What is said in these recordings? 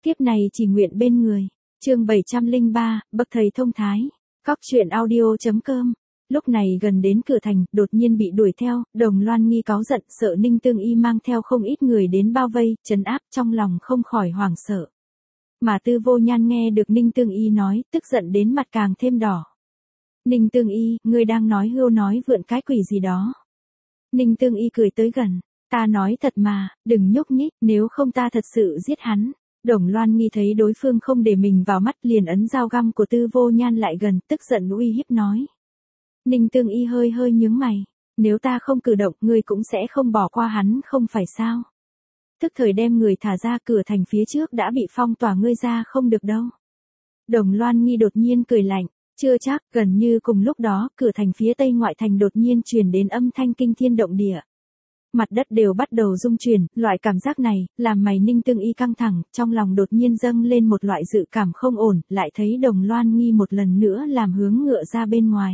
Kiếp này chỉ nguyện bên người. Chương 703, bậc thầy thông thái. Cóc truyện audio.com. Lúc này gần đến cửa thành, đột nhiên bị đuổi theo, Đồng Loan Nghi cáu giận, sợ Ninh Tương Y mang theo không ít người đến bao vây, trấn áp, trong lòng không khỏi hoảng sợ. Mà Tư Vô Nhan nghe được Ninh Tương Y nói, tức giận đến mặt càng thêm đỏ. Ninh Tương Y, ngươi đang nói hưu nói vượn cái quỷ gì đó. Ninh Tương Y cười tới gần, ta nói thật mà, đừng nhúc nhích, nếu không ta thật sự giết hắn. Đồng Loan Nghi thấy đối phương không để mình vào mắt liền ấn dao găm của Tư Vô Nhan lại gần, tức giận uy hiếp nói. Ninh Tương Y hơi hơi nhướng mày, nếu ta không cử động ngươi cũng sẽ không bỏ qua hắn không phải sao. Tức thời đem người thả ra, cửa thành phía trước đã bị phong tỏa, ngươi ra không được đâu. Đồng Loan Nghi đột nhiên cười lạnh, chưa chắc, gần như cùng lúc đó, cửa thành phía tây ngoại thành đột nhiên truyền đến âm thanh kinh thiên động địa. Mặt đất đều bắt đầu rung chuyển, loại cảm giác này, làm mày Ninh Tương Y căng thẳng, trong lòng đột nhiên dâng lên một loại dự cảm không ổn, lại thấy Đồng Loan Nghi một lần nữa làm hướng ngựa ra bên ngoài.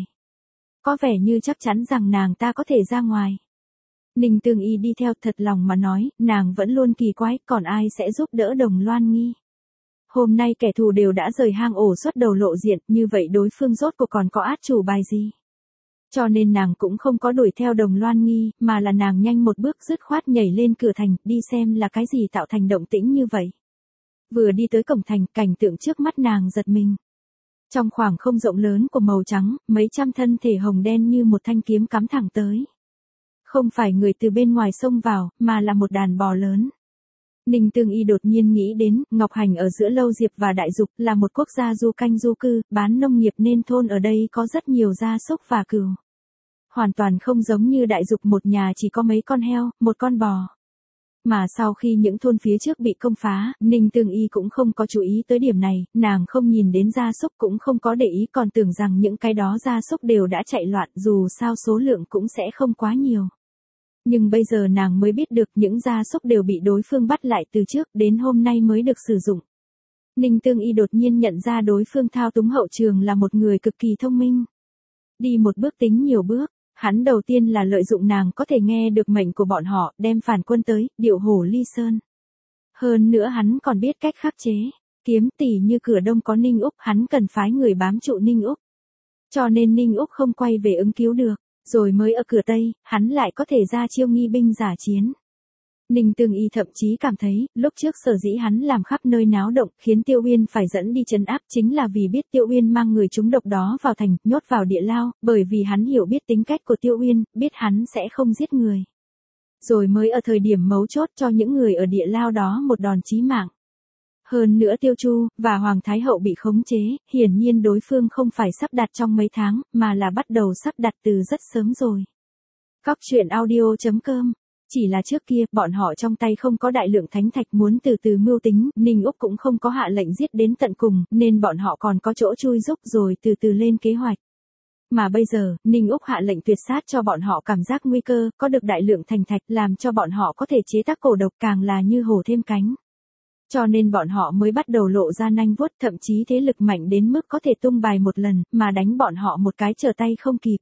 Có vẻ như chắc chắn rằng nàng ta có thể ra ngoài. Ninh Tương Y đi theo, thật lòng mà nói, nàng vẫn luôn kỳ quái, còn ai sẽ giúp đỡ Đồng Loan Nghi. Hôm nay kẻ thù đều đã rời hang ổ xuất đầu lộ diện, như vậy đối phương rốt cuộc còn có át chủ bài gì. Cho nên nàng cũng không có đuổi theo Đồng Loan Nghi, mà là nàng nhanh một bước dứt khoát nhảy lên cửa thành, đi xem là cái gì tạo thành động tĩnh như vậy. Vừa đi tới cổng thành, cảnh tượng trước mắt nàng giật mình. Trong khoảng không rộng lớn của màu trắng, mấy trăm thân thể hồng đen như một thanh kiếm cắm thẳng tới. Không phải người từ bên ngoài xông vào, mà là một đàn bò lớn. Ninh Tương Y đột nhiên nghĩ đến, Ngọc Hành ở giữa Lâu Diệp và Đại Dục là một quốc gia du canh du cư, bán nông nghiệp nên thôn ở đây có rất nhiều gia súc và cừu. Hoàn toàn không giống như Đại Dục một nhà chỉ có mấy con heo, một con bò. Mà sau khi những thôn phía trước bị công phá, Ninh Tương Y cũng không có chú ý tới điểm này, nàng không nhìn đến gia súc cũng không có để ý, còn tưởng rằng những cái đó gia súc đều đã chạy loạn, dù sao số lượng cũng sẽ không quá nhiều. Nhưng bây giờ nàng mới biết được những gia súc đều bị đối phương bắt lại từ trước, đến hôm nay mới được sử dụng. Ninh Tương Y đột nhiên nhận ra đối phương thao túng hậu trường là một người cực kỳ thông minh. Đi một bước tính nhiều bước, hắn đầu tiên là lợi dụng nàng có thể nghe được mệnh của bọn họ, đem phản quân tới, điệu hổ ly sơn. Hơn nữa hắn còn biết cách khắc chế, kiếm tỉ như cửa đông có Ninh Úc, hắn cần phái người bám trụ Ninh Úc. Cho nên Ninh Úc không quay về ứng cứu được. Rồi mới ở cửa Tây, hắn lại có thể ra chiêu nghi binh giả chiến. Ninh Tương Y thậm chí cảm thấy, lúc trước sở dĩ hắn làm khắp nơi náo động, khiến Tiêu Uyên phải dẫn đi trấn áp chính là vì biết Tiêu Uyên mang người trúng độc đó vào thành, nhốt vào địa lao, bởi vì hắn hiểu biết tính cách của Tiêu Uyên, biết hắn sẽ không giết người. Rồi mới ở thời điểm mấu chốt cho những người ở địa lao đó một đòn chí mạng. Hơn nữa Tiêu Chu và Hoàng Thái Hậu bị khống chế, hiển nhiên đối phương không phải sắp đặt trong mấy tháng, mà là bắt đầu sắp đặt từ rất sớm rồi. Cóc truyện audio.com. Chỉ là trước kia, bọn họ trong tay không có đại lượng thánh thạch muốn từ từ mưu tính, Ninh Úc cũng không có hạ lệnh giết đến tận cùng, nên bọn họ còn có chỗ chui rúc rồi từ từ lên kế hoạch. Mà bây giờ, Ninh Úc hạ lệnh tuyệt sát cho bọn họ cảm giác nguy cơ, có được đại lượng thành thạch làm cho bọn họ có thể chế tác cổ độc, càng là như hổ thêm cánh. Cho nên bọn họ mới bắt đầu lộ ra nanh vuốt, thậm chí thế lực mạnh đến mức có thể tung bài một lần, mà đánh bọn họ một cái trở tay không kịp.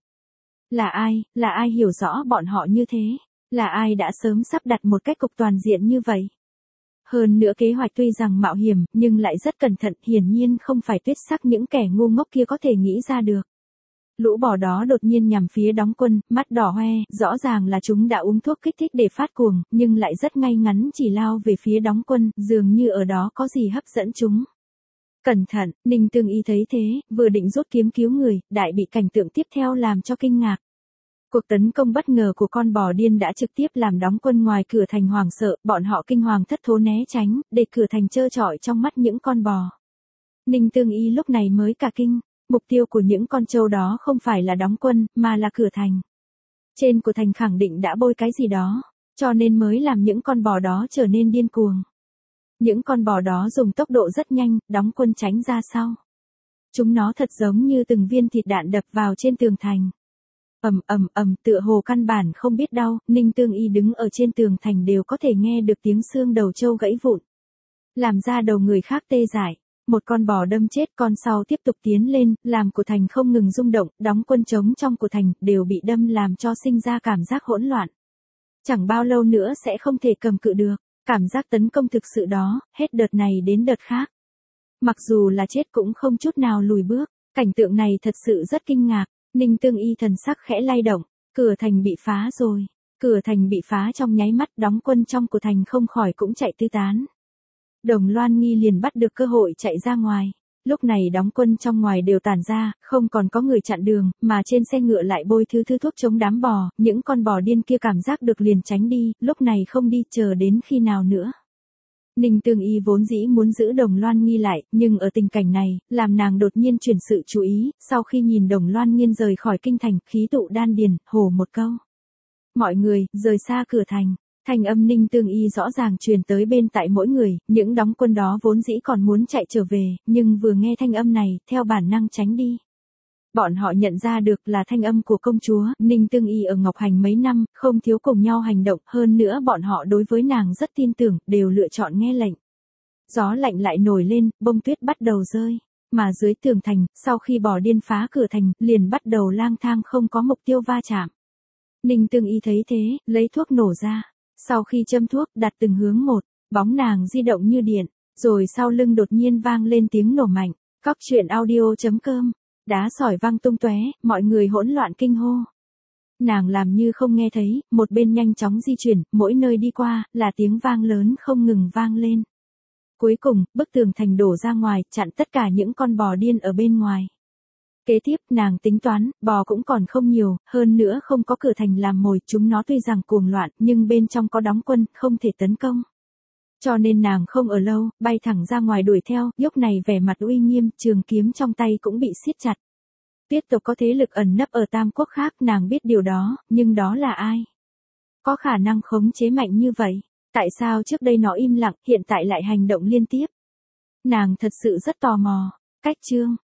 Là ai hiểu rõ bọn họ như thế? Là ai đã sớm sắp đặt một cách cục toàn diện như vậy? Hơn nữa kế hoạch tuy rằng mạo hiểm, nhưng lại rất cẩn thận, hiển nhiên không phải Tuyết Sắc những kẻ ngu ngốc kia có thể nghĩ ra được. Lũ bò đó đột nhiên nhằm phía đóng quân, mắt đỏ hoe, rõ ràng là chúng đã uống thuốc kích thích để phát cuồng, nhưng lại rất ngay ngắn chỉ lao về phía đóng quân, dường như ở đó có gì hấp dẫn chúng. Cẩn thận, Ninh Tương Y thấy thế, vừa định rút kiếm cứu người, đại bị cảnh tượng tiếp theo làm cho kinh ngạc. Cuộc tấn công bất ngờ của con bò điên đã trực tiếp làm đóng quân ngoài cửa thành hoảng sợ, bọn họ kinh hoàng thất thố né tránh, để cửa thành trơ trọi trong mắt những con bò. Ninh Tương Y lúc này mới cả kinh. Mục tiêu của những con trâu đó không phải là đóng quân, mà là cửa thành. Trên của thành khẳng định đã bôi cái gì đó, cho nên mới làm những con bò đó trở nên điên cuồng. Những con bò đó dùng tốc độ rất nhanh, đóng quân tránh ra sau. Chúng nó thật giống như từng viên thịt đạn đập vào trên tường thành. Tựa hồ căn bản không biết đau, Ninh Tương Y đứng ở trên tường thành đều có thể nghe được tiếng xương đầu trâu gãy vụn. Làm ra đầu người khác tê dại. Một con bò đâm chết, con sau tiếp tục tiến lên, làm của thành không ngừng rung động, đóng quân trống trong của thành, đều bị đâm làm cho sinh ra cảm giác hỗn loạn. Chẳng bao lâu nữa sẽ không thể cầm cự được. Cảm giác tấn công thực sự đó, hết đợt này đến đợt khác. Mặc dù là chết cũng không chút nào lùi bước, cảnh tượng này thật sự rất kinh ngạc. Ninh Tương Y thần sắc khẽ lay động, cửa thành bị phá rồi. Cửa thành bị phá trong nháy mắt, đóng quân trong của thành không khỏi cũng chạy tứ tán. Đồng Loan Nghi liền bắt được cơ hội chạy ra ngoài. Lúc này đóng quân trong ngoài đều tản ra, không còn có người chặn đường, mà trên xe ngựa lại bôi thứ thuốc chống đám bò, những con bò điên kia cảm giác được liền tránh đi, lúc này không đi chờ đến khi nào nữa. Ninh Tương Y vốn dĩ muốn giữ Đồng Loan Nghi lại, nhưng ở tình cảnh này, làm nàng đột nhiên chuyển sự chú ý, sau khi nhìn Đồng Loan Nghiên rời khỏi kinh thành, khí tụ đan điền, hô một câu. Mọi người, rời xa cửa thành. Thanh âm Ninh Tương Y rõ ràng truyền tới bên tại mỗi người, những đóng quân đó vốn dĩ còn muốn chạy trở về, nhưng vừa nghe thanh âm này, theo bản năng tránh đi. Bọn họ nhận ra được là thanh âm của công chúa, Ninh Tương Y ở Ngọc Hành mấy năm, không thiếu cùng nhau hành động, hơn nữa bọn họ đối với nàng rất tin tưởng, đều lựa chọn nghe lệnh. Gió lạnh lại nổi lên, bông tuyết bắt đầu rơi, mà dưới tường thành, sau khi bò điên phá cửa thành, liền bắt đầu lang thang không có mục tiêu va chạm. Ninh Tương Y thấy thế, lấy thuốc nổ ra. Sau khi châm thuốc đặt từng hướng một, bóng nàng di động như điện, rồi sau lưng đột nhiên vang lên tiếng nổ mạnh. Cóc truyện audio.com, đá sỏi vang tung tóe, mọi người hỗn loạn kinh hô. Nàng làm như không nghe thấy, một bên nhanh chóng di chuyển, mỗi nơi đi qua, là tiếng vang lớn không ngừng vang lên. Cuối cùng, bức tường thành đổ ra ngoài, chặn tất cả những con bò điên ở bên ngoài. Kế tiếp, nàng tính toán, bò cũng còn không nhiều, hơn nữa không có cửa thành làm mồi, chúng nó tuy rằng cuồng loạn, nhưng bên trong có đóng quân, không thể tấn công. Cho nên nàng không ở lâu, bay thẳng ra ngoài đuổi theo, lúc này vẻ mặt uy nghiêm, trường kiếm trong tay cũng bị siết chặt. Tuyết tộc có thế lực ẩn nấp ở Tam Quốc khác, nàng biết điều đó, nhưng đó là ai? Có khả năng khống chế mạnh như vậy, tại sao trước đây nó im lặng, hiện tại lại hành động liên tiếp? Nàng thật sự rất tò mò. Cách chương